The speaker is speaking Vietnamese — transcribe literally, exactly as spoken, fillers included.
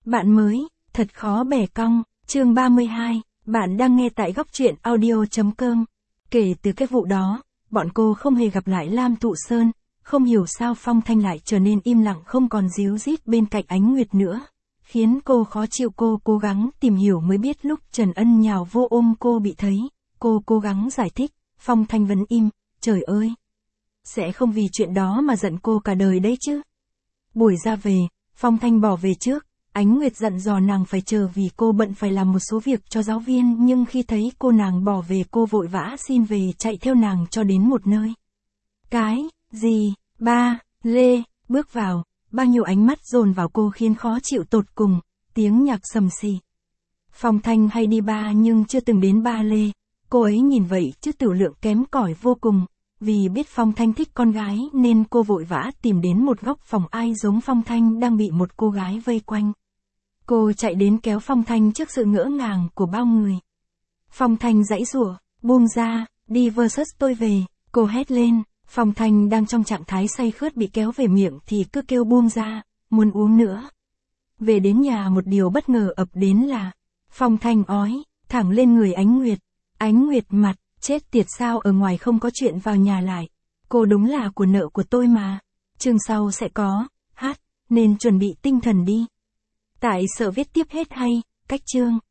Bạn mới, thật khó bẻ cong, chương ba mươi hai, bạn đang nghe tại góc truyện audio.com. Kể từ cái vụ đó, bọn cô không hề gặp lại Lam Thụ Sơn, không hiểu sao Phong Thanh lại trở nên im lặng không còn díu dít bên cạnh Ánh Nguyệt nữa. Khiến cô khó chịu. Cô cố gắng tìm hiểu mới biết lúc Trần Ân nhào vô ôm cô bị thấy, cô cố gắng giải thích, Phong Thanh vẫn im, trời ơi. Sẽ không vì chuyện đó mà giận cô cả đời đấy chứ. Buổi ra về, Phong Thanh bỏ về trước, Ánh Nguyệt dặn dò nàng phải chờ vì cô bận phải làm một số việc cho giáo viên, nhưng khi thấy cô nàng bỏ về cô vội vã xin về chạy theo nàng cho đến một nơi. Cái, gì, ba, Lê, bước vào, bao nhiêu ánh mắt dồn vào cô khiến khó chịu tột cùng, tiếng nhạc sầm xì. Phong Thanh hay đi ba nhưng chưa từng đến ba Lê, cô ấy nhìn vậy chứ tiểu lượng kém cỏi vô cùng. Vì biết Phong Thanh thích con gái nên cô vội vã tìm đến một góc phòng ai giống Phong Thanh đang bị một cô gái vây quanh. Cô chạy đến kéo Phong Thanh trước sự ngỡ ngàng của bao người. Phong Thanh giãy giụa, buông ra, đi versus tôi về, cô hét lên. Phong Thanh đang trong trạng thái say khướt bị kéo về miệng thì cứ kêu buông ra, muốn uống nữa. Về đến nhà một điều bất ngờ ập đến là, Phong Thanh ói, thẳng lên người Ánh Nguyệt. Ánh Nguyệt mặt, chết tiệt sao ở ngoài không có chuyện vào nhà lại. Cô đúng là của nợ của tôi mà. Chương sau sẽ có, hát, nên chuẩn bị tinh thần đi. Tại sợ viết tiếp hết hay, cách chương.